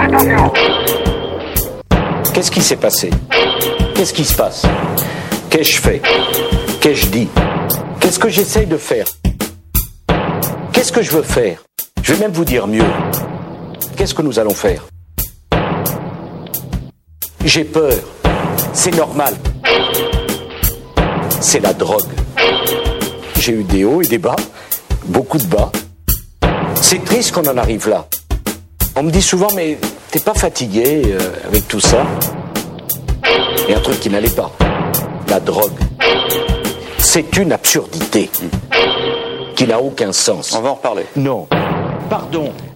Qu'est-ce qui s'est passé? Qu'est-ce qui se passe? Qu'ai-je fait? Qu'ai-je dit? Qu'est-ce que j'essaye de faire? Qu'est-ce que je veux faire? Je vais même vous dire mieux. Qu'est-ce que nous allons faire? J'ai peur. C'est normal. C'est la drogue. J'ai eu des hauts et des bas. Beaucoup de bas. C'est triste qu'on en arrive là. On me dit souvent, mais t'es pas fatigué avec tout ça? Il y a un truc qui n'allait pas. La drogue. C'est une absurdité qui n'a aucun sens. On va en reparler. Non. Pardon.